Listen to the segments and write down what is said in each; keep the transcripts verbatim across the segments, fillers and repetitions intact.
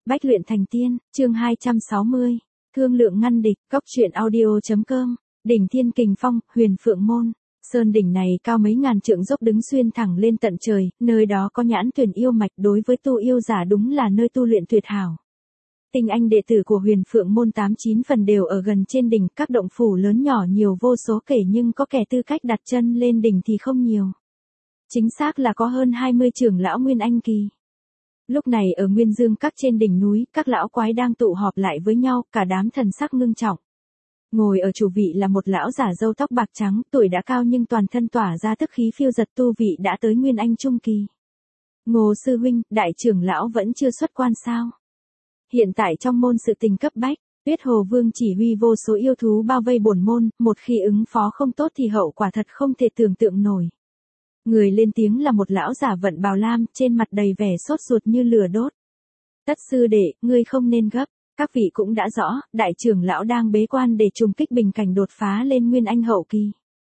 Bách luyện thành tiên, chương hai trăm sáu mươi. Thương lượng ngăn địch, góc truyện audio.com. Đỉnh Thiên Kình Phong, Huyền Phượng Môn. Sơn đỉnh này cao mấy ngàn trượng dốc đứng xuyên thẳng lên tận trời, nơi đó có nhãn tuyển yêu mạch, đối với tu yêu giả đúng là nơi tu luyện tuyệt hảo. Tinh anh đệ tử của Huyền Phượng Môn tám chín phần đều ở gần trên đỉnh, các động phủ lớn nhỏ nhiều vô số kể, nhưng có kẻ tư cách đặt chân lên đỉnh thì không nhiều. Chính xác là có hơn hai mươi trưởng lão Nguyên Anh kỳ. Lúc này ở Nguyên Dương Các trên đỉnh núi, các lão quái đang tụ họp lại với nhau, cả đám thần sắc ngưng trọng. Ngồi ở chủ vị là một lão giả râu tóc bạc trắng, tuổi đã cao nhưng toàn thân tỏa ra tức khí phiêu dật, tu vị đã tới Nguyên Anh trung kỳ. Ngô sư huynh, đại trưởng lão vẫn chưa xuất quan sao? Hiện tại trong môn sự tình cấp bách, Tuyết Hồ Vương chỉ huy vô số yêu thú bao vây bổn môn, một khi ứng phó không tốt thì hậu quả thật không thể tưởng tượng nổi. Người lên tiếng là một lão giả vận bào lam, trên mặt đầy vẻ sốt ruột như lửa đốt. Tất sư đệ, ngươi không nên gấp, các vị cũng đã rõ, đại trưởng lão đang bế quan để trùng kích bình cảnh đột phá lên Nguyên Anh hậu kỳ.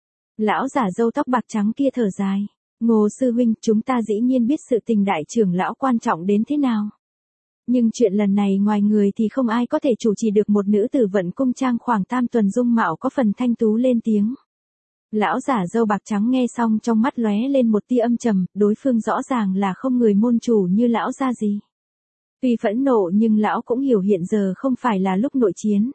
Lão giả râu tóc bạc trắng kia thở dài. Ngô sư huynh, chúng ta dĩ nhiên biết sự tình đại trưởng lão quan trọng đến thế nào. Nhưng chuyện lần này ngoài người thì không ai có thể chủ trì được. Một nữ tử vận cung trang khoảng tam tuần dung mạo có phần thanh tú lên tiếng. Lão giả râu bạc trắng nghe xong trong mắt lóe lên một tia âm trầm, đối phương rõ ràng là không người môn chủ như lão ra gì. Tuy phẫn nộ nhưng lão cũng hiểu hiện giờ không phải là lúc nội chiến.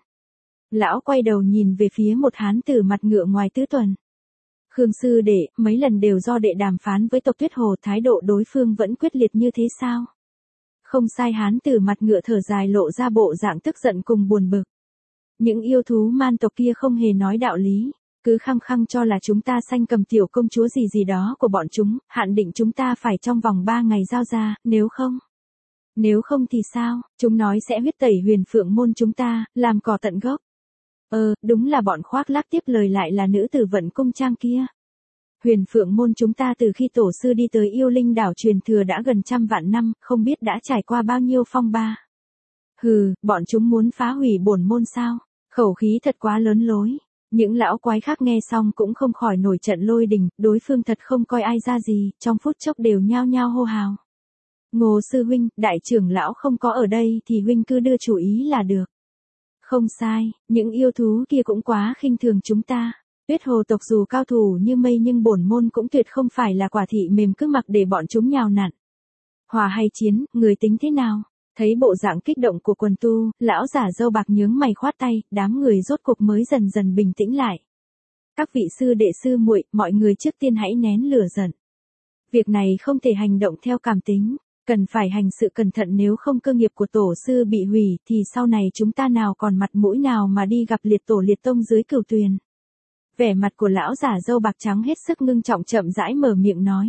Lão quay đầu nhìn về phía một hán tử mặt ngựa ngoài tứ tuần. Khương sư đệ, mấy lần đều do đệ đàm phán với tộc Tuyết Hồ, thái độ đối phương vẫn quyết liệt như thế sao? Không sai, hán tử mặt ngựa thở dài lộ ra bộ dạng tức giận cùng buồn bực. Những yêu thú man tộc kia không hề nói đạo lý. Cứ khăng khăng cho là chúng ta sanh cầm tiểu công chúa gì gì đó của bọn chúng, hạn định chúng ta phải trong vòng ba ngày giao ra, nếu không. Nếu không thì sao, chúng nói sẽ huyết tẩy Huyền Phượng Môn chúng ta, làm cỏ tận gốc. Ờ, đúng là bọn khoác lác, tiếp lời lại là nữ tử vận cung trang kia. Huyền Phượng Môn chúng ta từ khi tổ sư đi tới Yêu Linh đảo truyền thừa đã gần trăm vạn năm, không biết đã trải qua bao nhiêu phong ba. Hừ, bọn chúng muốn phá hủy bổn môn sao, khẩu khí thật quá lớn lối. Những lão quái khác nghe xong cũng không khỏi nổi trận lôi đình, đối phương thật không coi ai ra gì, trong phút chốc đều nhao nhao hô hào. Ngô sư huynh, đại trưởng lão không có ở đây thì huynh cứ đưa chủ ý là được. Không sai, những yêu thú kia cũng quá khinh thường chúng ta. Tuyết Hồ tộc dù cao thủ như mây nhưng bổn môn cũng tuyệt không phải là quả thị mềm cứ mặc để bọn chúng nhào nặn. Hòa hay chiến, người tính thế nào? Thấy bộ dạng kích động của quần tu, lão giả râu bạc nhướng mày khoát tay, đám người rốt cuộc mới dần dần bình tĩnh lại. Các vị sư đệ sư muội, mọi người trước tiên hãy nén lửa giận. Việc này không thể hành động theo cảm tính, cần phải hành sự cẩn thận, nếu không cơ nghiệp của tổ sư bị hủy thì sau này chúng ta nào còn mặt mũi nào mà đi gặp liệt tổ liệt tông dưới cửu tuyền. Vẻ mặt của lão giả râu bạc trắng hết sức ngưng trọng, chậm rãi mở miệng nói.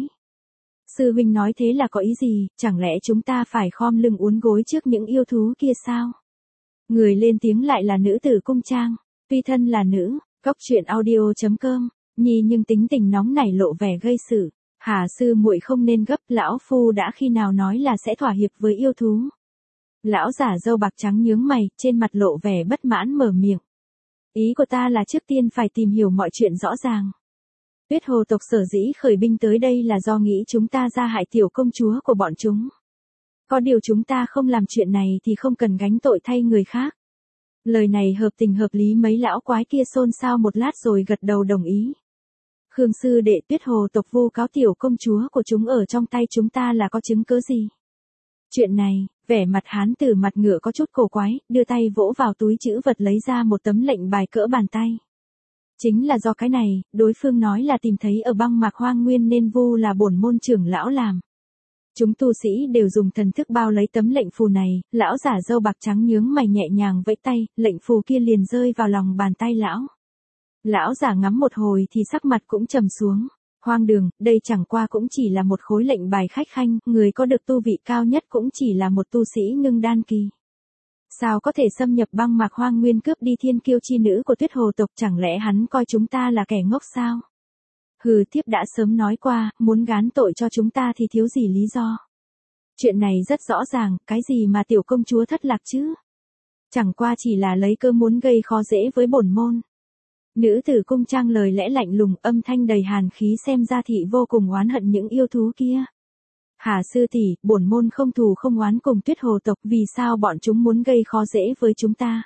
Sư huynh nói thế là có ý gì, chẳng lẽ chúng ta phải khom lưng uốn gối trước những yêu thú kia sao? Người lên tiếng lại là nữ tử cung trang, tuy thân là nữ, góc truyện audio.com, nhi nhưng tính tình nóng nảy lộ vẻ gây sự. Hà sư muội không nên gấp, lão phu đã khi nào nói là sẽ thỏa hiệp với yêu thú. Lão giả râu bạc trắng nhướng mày, trên mặt lộ vẻ bất mãn mở miệng. Ý của ta là trước tiên phải tìm hiểu mọi chuyện rõ ràng. Tuyết Hồ tộc sở dĩ khởi binh tới đây là do nghĩ chúng ta ra hại tiểu công chúa của bọn chúng. Có điều chúng ta không làm chuyện này thì không cần gánh tội thay người khác. Lời này hợp tình hợp lý, mấy lão quái kia xôn xao một lát rồi gật đầu đồng ý. Khương sư đệ, Tuyết Hồ tộc vu cáo tiểu công chúa của chúng ở trong tay chúng ta là có chứng cớ gì? Chuyện này, vẻ mặt hán tử mặt ngựa có chút cổ quái, đưa tay vỗ vào túi trữ vật lấy ra một tấm lệnh bài cỡ bàn tay. Chính là do cái này, đối phương nói là tìm thấy ở băng mạc hoang nguyên nên vu là bổn môn trưởng lão làm. Chúng tu sĩ đều dùng thần thức bao lấy tấm lệnh phù này, lão giả râu bạc trắng nhướng mày nhẹ nhàng vẫy tay, lệnh phù kia liền rơi vào lòng bàn tay lão. Lão giả ngắm một hồi thì sắc mặt cũng trầm xuống. Hoang đường, đây chẳng qua cũng chỉ là một khối lệnh bài khách khanh, người có được tu vị cao nhất cũng chỉ là một tu sĩ ngưng đan kỳ. Sao có thể xâm nhập băng mạc hoang nguyên cướp đi thiên kiêu chi nữ của Tuyết Hồ tộc, chẳng lẽ hắn coi chúng ta là kẻ ngốc sao? Hừ, thiếp đã sớm nói qua, muốn gán tội cho chúng ta thì thiếu gì lý do. Chuyện này rất rõ ràng, cái gì mà tiểu công chúa thất lạc chứ? Chẳng qua chỉ là lấy cơ muốn gây khó dễ với bổn môn. Nữ tử cung trang lời lẽ lạnh lùng, âm thanh đầy hàn khí, xem ra thị vô cùng oán hận những yêu thú kia. Hà sư tỷ, bổn môn không thù không oán cùng Tuyết Hồ tộc, vì sao bọn chúng muốn gây khó dễ với chúng ta?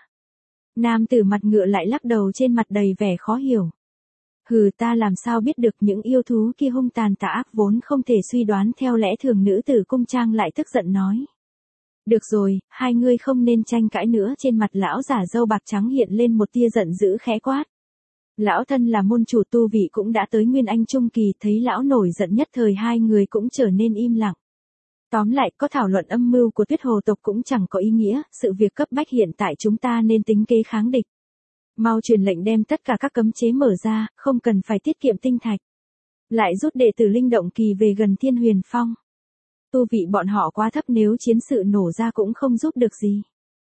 Nam tử mặt ngựa lại lắc đầu trên mặt đầy vẻ khó hiểu. Hừ, ta làm sao biết được, những yêu thú kia hung tàn tà ác vốn không thể suy đoán theo lẽ thường. Nữ tử cung trang lại tức giận nói. Được rồi, hai ngươi không nên tranh cãi nữa. Trên mặt lão giả râu bạc trắng hiện lên một tia giận dữ khẽ quát. Lão thân là môn chủ tu vị cũng đã tới Nguyên Anh Trung Kỳ, thấy lão nổi giận nhất thời hai người cũng trở nên im lặng. Tóm lại, có thảo luận âm mưu của Tuyết Hồ tộc cũng chẳng có ý nghĩa, sự việc cấp bách hiện tại chúng ta nên tính kế kháng địch. Mau truyền lệnh đem tất cả các cấm chế mở ra, không cần phải tiết kiệm tinh thạch. Lại rút đệ tử linh động kỳ về gần Thiên Huyền Phong. Tu vị bọn họ quá thấp, nếu chiến sự nổ ra cũng không giúp được gì.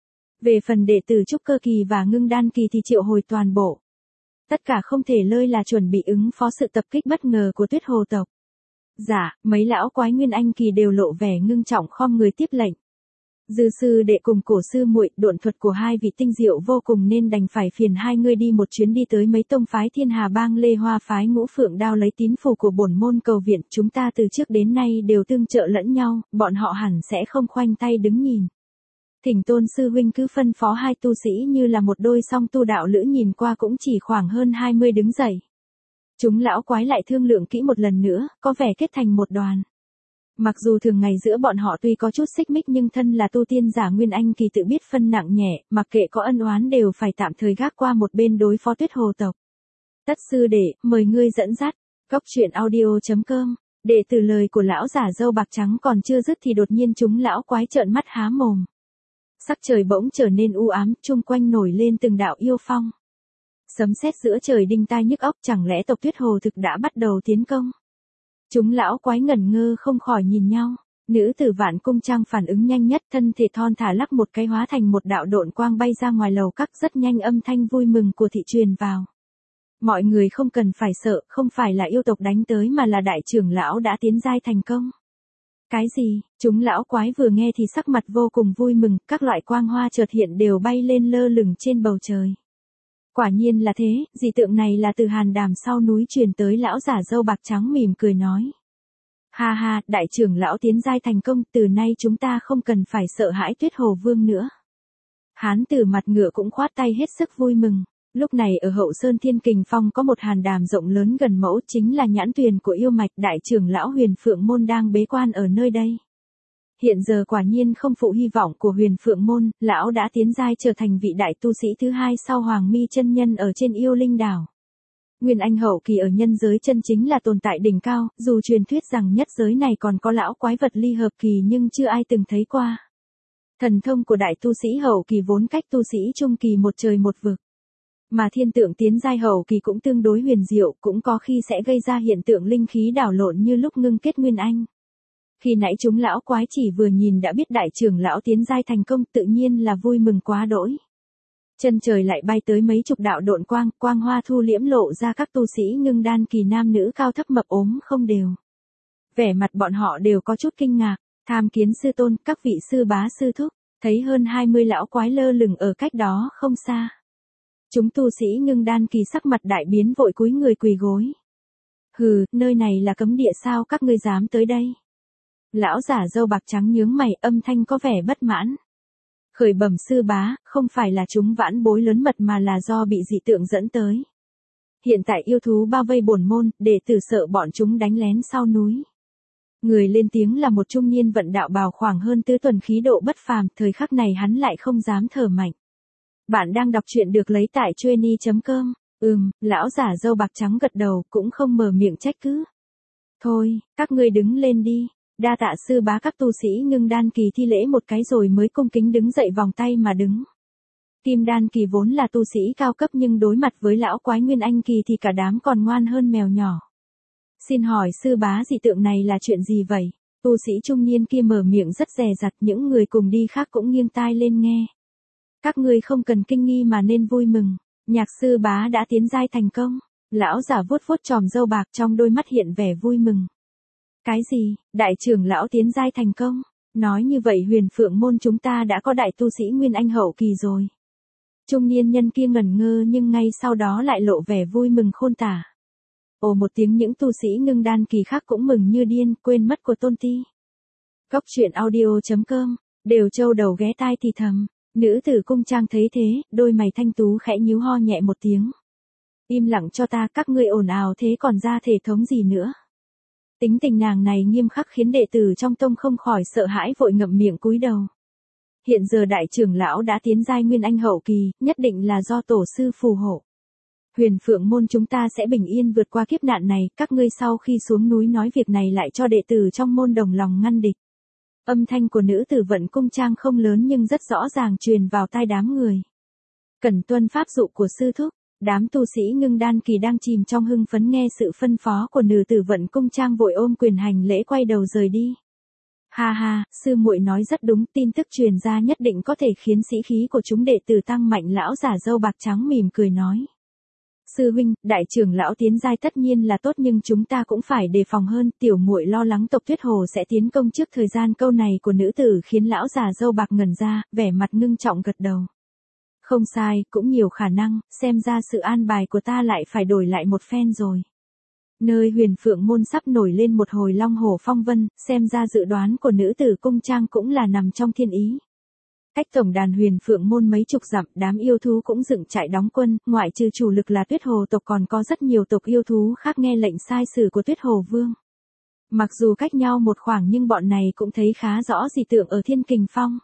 Về phần đệ tử trúc cơ kỳ và ngưng đan kỳ thì triệu hồi toàn bộ. Tất cả không thể lơi là chuẩn bị ứng phó sự tập kích bất ngờ của Tuyết Hồ tộc. Dạ, mấy lão quái Nguyên Anh kỳ đều lộ vẻ ngưng trọng khom người tiếp lệnh. Dư sư đệ cùng cổ sư muội, độn thuật của hai vị tinh diệu vô cùng nên đành phải phiền hai ngươi đi một chuyến đi tới mấy tông phái Thiên Hà Bang, Lê Hoa phái, Ngũ Phượng Đao lấy tín phù của bổn môn cầu viện. Chúng ta từ trước đến nay đều tương trợ lẫn nhau, bọn họ hẳn sẽ không khoanh tay đứng nhìn. Thỉnh Tôn sư huynh cứ phân phó hai tu sĩ như là một đôi song tu đạo lữ, nhìn qua cũng chỉ khoảng hơn hai mươi đứng dậy. Chúng lão quái lại thương lượng kỹ một lần nữa, có vẻ kết thành một đoàn. Mặc dù thường ngày giữa bọn họ tuy có chút xích mích nhưng thân là tu tiên giả Nguyên Anh kỳ tự biết phân nặng nhẹ, mặc kệ có ân oán đều phải tạm thời gác qua một bên đối phó Tuyết Hồ tộc. Tất sư đệ, mời ngươi dẫn dắt. Góc truyện audio chấm com. Đệ từ lời của lão giả râu bạc trắng còn chưa dứt thì đột nhiên chúng lão quái trợn mắt há mồm. Sắc trời bỗng trở nên u ám, chung quanh nổi lên từng đạo yêu phong. Sấm sét giữa trời đinh tai nhức óc, chẳng lẽ tộc Tuyết Hồ thực đã bắt đầu tiến công? Chúng lão quái ngẩn ngơ không khỏi nhìn nhau. Nữ tử Vạn Cung Trang phản ứng nhanh nhất, thân thể thon thả lắc một cái hóa thành một đạo độn quang bay ra ngoài lầu các, rất nhanh âm thanh vui mừng của thị truyền vào. Mọi người không cần phải sợ, không phải là yêu tộc đánh tới mà là đại trưởng lão đã tiến giai thành công. Cái gì? Chúng lão quái vừa nghe thì sắc mặt vô cùng vui mừng, các loại quang hoa chợt hiện đều bay lên lơ lửng trên bầu trời. Quả nhiên là thế, dị tượng này là từ hàn đàm sau núi truyền tới. Lão giả râu bạc trắng mỉm cười nói. Ha ha, đại trưởng lão tiến giai thành công, từ nay chúng ta không cần phải sợ hãi Tuyết Hồ Vương nữa. Hán tử mặt ngựa cũng khoát tay hết sức vui mừng. Lúc này ở Hậu Sơn Thiên Kình Phong có một hàn đàm rộng lớn gần mẫu, chính là nhãn tuyền của yêu mạch. Đại trưởng lão Huyền Phượng Môn đang bế quan ở nơi đây. Hiện giờ quả nhiên không phụ hy vọng của Huyền Phượng Môn, lão đã tiến giai trở thành vị đại tu sĩ thứ hai sau Hoàng Mi chân nhân ở trên Yêu Linh đảo. Nguyên Anh hậu kỳ ở nhân giới chân chính là tồn tại đỉnh cao, dù truyền thuyết rằng nhất giới này còn có lão quái vật ly hợp kỳ nhưng chưa ai từng thấy qua. Thần thông của đại tu sĩ hậu kỳ vốn cách tu sĩ trung kỳ một trời một vực. Mà thiên tượng tiến giai hậu kỳ cũng tương đối huyền diệu, cũng có khi sẽ gây ra hiện tượng linh khí đảo lộn như lúc ngưng kết Nguyên Anh. Khi nãy chúng lão quái chỉ vừa nhìn đã biết đại trưởng lão tiến giai thành công, tự nhiên là vui mừng quá đỗi. Chân trời lại bay tới mấy chục đạo độn quang, quang hoa thu liễm lộ ra các tu sĩ ngưng đan kỳ nam nữ cao thấp mập ốm không đều. Vẻ mặt bọn họ đều có chút kinh ngạc. Tham Kiến sư tôn, các vị sư bá sư thúc, thấy hơn hai mươi lão quái lơ lửng ở cách đó không xa. Chúng tu sĩ ngưng đan kỳ sắc mặt đại biến, vội cúi người quỳ gối. Hừ, nơi này là cấm địa sao các ngươi dám tới đây? Lão giả râu bạc trắng nhướng mày, âm thanh có vẻ bất mãn. Khởi bẩm sư bá, không phải là chúng vãn bối lớn mật mà là do bị dị tượng dẫn tới. Hiện tại yêu thú bao vây bổn môn, đệ tử sợ bọn chúng đánh lén sau núi. Người lên tiếng là một trung niên vận đạo bào khoảng hơn tứ tuần, khí độ bất phàm, thời khắc này hắn lại không dám thở mạnh. Bạn đang đọc truyện được lấy tại chueni chấm com. Ừm, lão giả râu bạc trắng gật đầu, cũng không mở miệng trách cứ. Thôi, các ngươi đứng lên đi. Đa tạ sư bá. Các tu sĩ ngưng đan kỳ thi lễ một cái rồi mới cung kính đứng dậy vòng tay mà đứng. Kim đan kỳ vốn là tu sĩ cao cấp nhưng đối mặt với lão quái Nguyên Anh kỳ thì cả đám còn ngoan hơn mèo nhỏ. Xin hỏi sư bá, dị tượng này là chuyện gì vậy? Tu sĩ trung niên kia mở miệng rất dè dặt, những người cùng đi khác cũng nghiêng tai lên nghe. Các ngươi không cần kinh nghi mà nên vui mừng. Nhạc sư bá đã tiến giai thành công. Lão giả vuốt vuốt chòm râu bạc, trong đôi mắt hiện vẻ vui mừng. Cái gì? Đại trưởng lão tiến giai thành công? Nói như vậy Huyền Phượng Môn chúng ta đã có đại tu sĩ Nguyên Anh hậu kỳ rồi. Trung niên nhân kia ngẩn ngơ nhưng ngay sau đó lại lộ vẻ vui mừng khôn tả. Ồ một tiếng, những tu sĩ ngưng đan kỳ khác cũng mừng như điên, quên mất của tôn ti. Cóc truyện audio chấm com, đều châu đầu ghé tai thì thầm. Nữ tử cung trang thấy thế, đôi mày thanh tú khẽ nhíu ho nhẹ một tiếng. Im lặng cho ta, các ngươi ồn ào thế còn ra thể thống gì nữa. Tính tình nàng này nghiêm khắc khiến đệ tử trong tông không khỏi sợ hãi vội ngậm miệng cúi đầu. Hiện giờ đại trưởng lão đã tiến giai nguyên anh hậu kỳ, nhất định là do tổ sư phù hộ. Huyền Phượng môn chúng ta sẽ bình yên vượt qua kiếp nạn này, các ngươi sau khi xuống núi nói việc này lại cho đệ tử trong môn đồng lòng ngăn địch. Âm thanh của nữ tử vận cung trang không lớn nhưng rất rõ ràng truyền vào tai đám người. Cẩn tuân pháp dụ của sư thúc, đám tu sĩ ngưng đan kỳ đang chìm trong hưng phấn nghe sự phân phó của nữ tử vận cung trang vội ôm quyền hành lễ quay đầu rời đi. Ha ha, sư muội nói rất đúng, tin tức truyền ra nhất định có thể khiến sĩ khí của chúng đệ tử tăng mạnh. Lão giả râu bạc trắng mỉm cười nói. Sư huynh, đại trưởng lão tiến giai tất nhiên là tốt nhưng chúng ta cũng phải đề phòng hơn, tiểu muội lo lắng tộc Tuyết Hồ sẽ tiến công trước thời gian. Câu này của nữ tử khiến lão già râu bạc ngẩn ra, vẻ mặt ngưng trọng gật đầu. Không sai, cũng nhiều khả năng, xem ra sự an bài của ta lại phải đổi lại một phen rồi. Nơi Huyền Phượng môn sắp nổi lên một hồi long hổ phong vân, xem ra dự đoán của nữ tử cung trang cũng là nằm trong thiên ý. Cách tổng đàn Huyền Phượng môn mấy chục dặm, đám yêu thú cũng dựng trại đóng quân, ngoại trừ chủ lực là Tuyết Hồ tộc còn có rất nhiều tộc yêu thú khác nghe lệnh sai sử của Tuyết Hồ Vương. Mặc dù cách nhau một khoảng nhưng bọn này cũng thấy khá rõ dị tượng ở Thiên Kình Phong.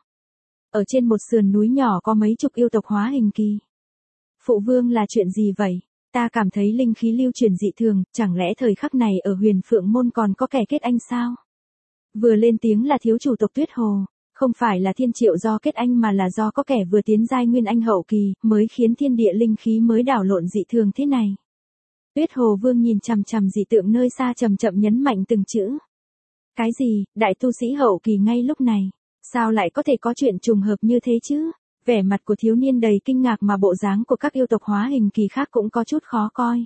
Ở trên một sườn núi nhỏ có mấy chục yêu tộc hóa hình kỳ. Phụ vương là chuyện gì vậy? Ta cảm thấy linh khí lưu truyền dị thường, chẳng lẽ thời khắc này ở Huyền Phượng môn còn có kẻ kết anh sao? Vừa lên tiếng là thiếu chủ tộc Tuyết Hồ. Không phải là thiên triệu do kết anh mà là do có kẻ vừa tiến giai nguyên anh hậu kỳ, mới khiến thiên địa linh khí mới đảo lộn dị thường thế này. Tuyết Hồ Vương nhìn chằm chằm dị tượng nơi xa chậm chậm nhấn mạnh từng chữ. Cái gì, đại tu sĩ hậu kỳ ngay lúc này, sao lại có thể có chuyện trùng hợp như thế chứ? Vẻ mặt của thiếu niên đầy kinh ngạc mà bộ dáng của các yêu tộc hóa hình kỳ khác cũng có chút khó coi.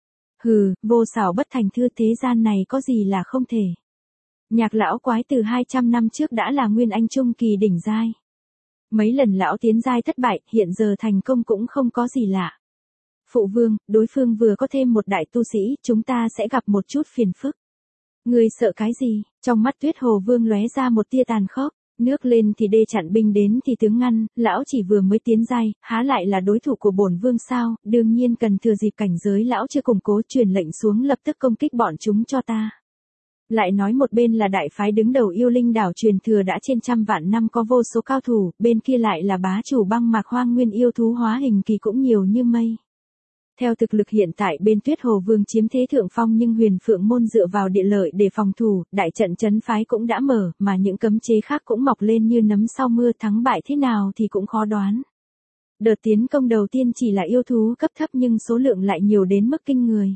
Hừ, vô xảo bất thành thư, thế gian này có gì là không thể. Nhạc lão quái từ hai trăm năm trước đã là nguyên anh trung kỳ đỉnh giai. Mấy lần lão tiến giai thất bại, hiện giờ thành công cũng không có gì lạ. Phụ vương, đối phương vừa có thêm một đại tu sĩ, chúng ta sẽ gặp một chút phiền phức. Người sợ cái gì? Trong mắt Tuyết Hồ Vương lóe ra một tia tàn khốc. Nước lên thì đê chặn, binh đến thì tướng ngăn, lão chỉ vừa mới tiến giai, há lại là đối thủ của bổn vương sao? Đương nhiên cần thừa dịp cảnh giới lão chưa củng cố, truyền lệnh xuống lập tức công kích bọn chúng cho ta. Lại nói một bên là đại phái đứng đầu yêu linh đảo truyền thừa đã trên trăm vạn năm có vô số cao thủ, bên kia lại là bá chủ băng mạc hoang nguyên yêu thú hóa hình kỳ cũng nhiều như mây. Theo thực lực hiện tại bên Tuyết Hồ Vương chiếm thế thượng phong nhưng Huyền Phượng môn dựa vào địa lợi để phòng thủ, đại trận trấn phái cũng đã mở, mà những cấm chế khác cũng mọc lên như nấm sau mưa, thắng bại thế nào thì cũng khó đoán. Đợt tiến công đầu tiên chỉ là yêu thú cấp thấp nhưng số lượng lại nhiều đến mức kinh người.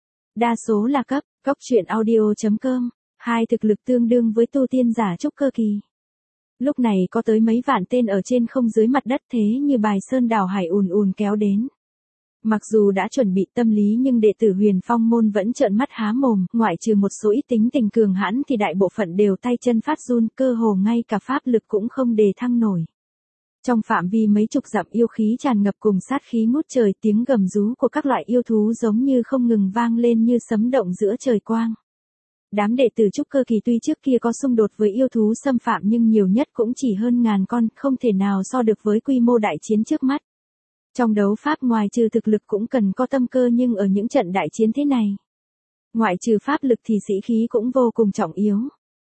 Đa số là cấp. Cóc truyện audio chấm com, hai thực lực tương đương với tu tiên giả trúc cơ kỳ. Lúc này có tới mấy vạn tên ở trên không dưới mặt đất thế như bài sơn đảo hải ùn ùn kéo đến. Mặc dù đã chuẩn bị tâm lý nhưng đệ tử Huyền Phong môn vẫn trợn mắt há mồm, ngoại trừ một số ít tính tình cường hãn thì đại bộ phận đều tay chân phát run, cơ hồ ngay cả pháp lực cũng không đề thăng nổi. Trong phạm vi mấy chục dặm yêu khí tràn ngập cùng sát khí ngút trời, tiếng gầm rú của các loại yêu thú giống như không ngừng vang lên như sấm động giữa trời quang. Đám đệ tử trúc cơ kỳ tuy trước kia có xung đột với yêu thú xâm phạm nhưng nhiều nhất cũng chỉ hơn ngàn con, không thể nào so được với quy mô đại chiến trước mắt. Trong đấu pháp ngoài trừ thực lực cũng cần có tâm cơ nhưng ở những trận đại chiến thế này, ngoại trừ pháp lực thì sĩ khí cũng vô cùng trọng yếu.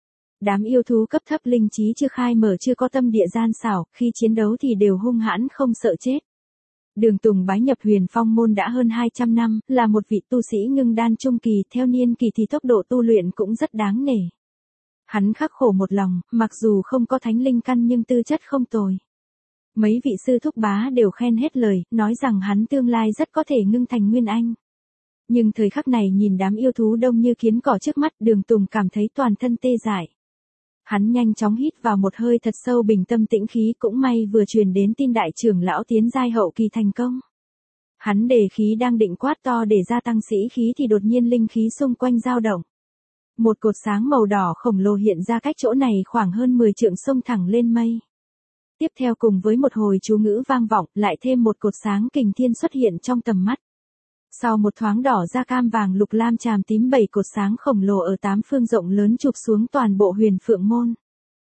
Đám yêu thú cấp thấp linh trí chưa khai mở, chưa có tâm địa gian xảo, khi chiến đấu thì đều hung hãn không sợ chết. Đường Tùng bái nhập Huyền Phong môn đã hơn hai trăm năm, là một vị tu sĩ ngưng đan trung kỳ, theo niên kỳ thì tốc độ tu luyện cũng rất đáng nể. Hắn khắc khổ một lòng, mặc dù không có thánh linh căn nhưng tư chất không tồi. Mấy vị sư thúc bá đều khen hết lời, nói rằng hắn tương lai rất có thể ngưng thành nguyên anh. Nhưng thời khắc này nhìn đám yêu thú đông như kiến cỏ trước mắt, Đường Tùng cảm thấy toàn thân tê dại. Hắn nhanh chóng hít vào một hơi thật sâu bình tâm tĩnh khí, cũng may vừa truyền đến tin đại trưởng lão tiến giai hậu kỳ thành công. Hắn đề khí đang định quát to để gia tăng sĩ khí thì đột nhiên linh khí xung quanh dao động. Một cột sáng màu đỏ khổng lồ hiện ra cách chỗ này khoảng hơn mười trượng xông thẳng lên mây. Tiếp theo cùng với một hồi chú ngữ vang vọng, lại thêm một cột sáng kình thiên xuất hiện trong tầm mắt. Sau một thoáng đỏ da cam vàng lục lam chàm tím, bảy cột sáng khổng lồ ở tám phương rộng lớn chụp xuống toàn bộ Huyền Phượng môn.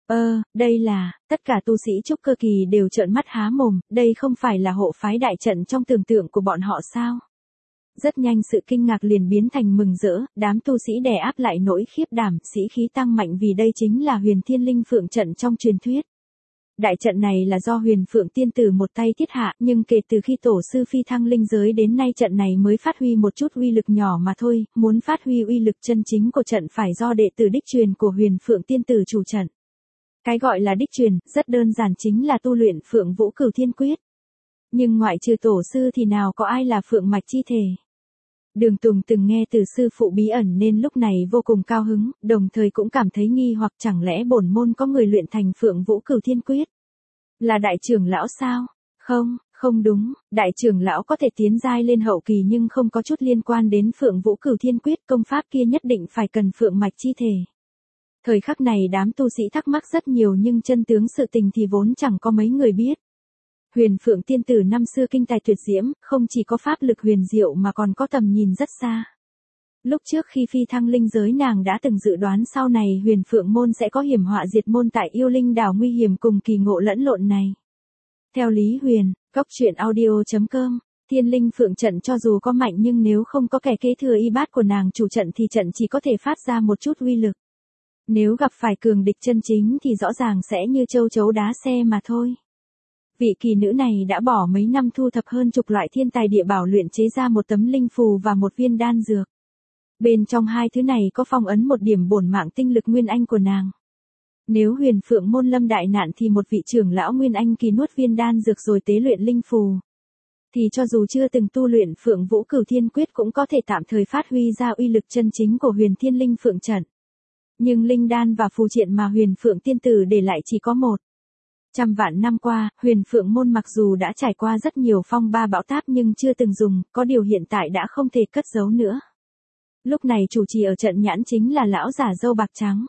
Ơ, đây là, tất cả tu sĩ trúc cơ kỳ đều trợn mắt há mồm, đây không phải là hộ phái đại trận trong tưởng tượng của bọn họ sao? Rất nhanh sự kinh ngạc liền biến thành mừng rỡ, đám tu sĩ đè áp lại nỗi khiếp đảm, sĩ khí tăng mạnh vì đây chính là Huyền Thiên Linh Phượng trận trong truyền thuyết. Đại trận này là do Huyền Phượng tiên tử một tay thiết hạ, nhưng kể từ khi tổ sư phi thăng linh giới đến nay trận này mới phát huy một chút uy lực nhỏ mà thôi, muốn phát huy uy lực chân chính của trận phải do đệ tử đích truyền của Huyền Phượng tiên tử chủ trận. Cái gọi là đích truyền, rất đơn giản chính là tu luyện Phượng Vũ Cửu Thiên Quyết. Nhưng ngoại trừ tổ sư thì nào có ai là Phượng mạch chi thể. Đường Tùng từng nghe từ sư phụ bí ẩn nên lúc này vô cùng cao hứng, đồng thời cũng cảm thấy nghi hoặc chẳng lẽ bổn môn có người luyện thành Phượng Vũ Cửu Thiên Quyết. Là đại trưởng lão sao? Không, không đúng, đại trưởng lão có thể tiến giai lên hậu kỳ nhưng không có chút liên quan đến Phượng Vũ Cửu Thiên Quyết, công pháp kia nhất định phải cần Phượng mạch chi thể. Thời khắc này đám tu sĩ thắc mắc rất nhiều nhưng chân tướng sự tình thì vốn chẳng có mấy người biết. Huyền Phượng tiên tử năm xưa kinh tài tuyệt diễm, không chỉ có pháp lực huyền diệu mà còn có tầm nhìn rất xa. Lúc trước khi phi thăng linh giới nàng đã từng dự đoán sau này Huyền Phượng môn sẽ có hiểm họa diệt môn tại yêu linh đảo nguy hiểm cùng kỳ ngộ lẫn lộn này. Theo Lý Huyền, góc truyện audio chấm com, Thiên Linh Phượng trận cho dù có mạnh nhưng nếu không có kẻ kế thừa y bát của nàng chủ trận thì trận chỉ có thể phát ra một chút uy lực. Nếu gặp phải cường địch chân chính thì rõ ràng sẽ như châu chấu đá xe mà thôi. Vị kỳ nữ này đã bỏ mấy năm thu thập hơn chục loại thiên tài địa bảo luyện chế ra một tấm linh phù và một viên đan dược. Bên trong hai thứ này có phong ấn một điểm bổn mạng tinh lực nguyên anh của nàng. Nếu Huyền Phượng môn lâm đại nạn thì một vị trưởng lão nguyên anh kỳ nuốt viên đan dược rồi tế luyện linh phù. Thì cho dù chưa từng tu luyện Phượng Vũ Cửu Thiên Quyết cũng có thể tạm thời phát huy ra uy lực chân chính của Huyền Thiên Linh Phượng trận. Nhưng linh đan và phù triện mà Huyền Phượng tiên tử để lại chỉ có một. Trăm vạn năm qua, Huyền Phượng môn mặc dù đã trải qua rất nhiều phong ba bão táp nhưng chưa từng dùng, có điều hiện tại đã không thể cất giấu nữa. Lúc này chủ trì ở trận nhãn chính là lão giả râu bạc trắng.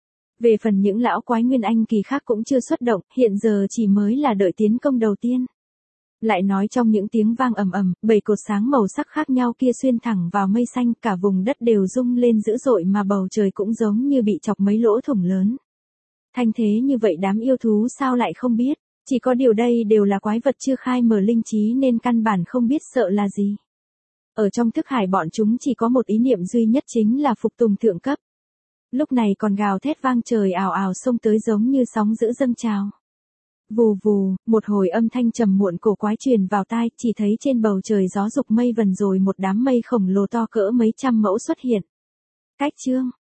Về phần những lão quái nguyên anh kỳ khác cũng chưa xuất động, hiện giờ chỉ mới là đợi tiến công đầu tiên. Lại nói trong những tiếng vang ầm ầm, bảy cột sáng màu sắc khác nhau kia xuyên thẳng vào mây xanh, cả vùng đất đều rung lên dữ dội mà bầu trời cũng giống như bị chọc mấy lỗ thủng lớn. Thanh thế như vậy đám yêu thú sao lại không biết, chỉ có điều đây đều là quái vật chưa khai mở linh trí nên căn bản không biết sợ là gì. Ở trong thức hải bọn chúng chỉ có một ý niệm duy nhất chính là phục tùng thượng cấp. Lúc này còn gào thét vang trời ào ào xông tới giống như sóng dữ dâng trào. Vù vù, một hồi âm thanh trầm muộn cổ quái truyền vào tai, chỉ thấy trên bầu trời gió dục mây vần rồi một đám mây khổng lồ to cỡ mấy trăm mẫu xuất hiện. Cách chương,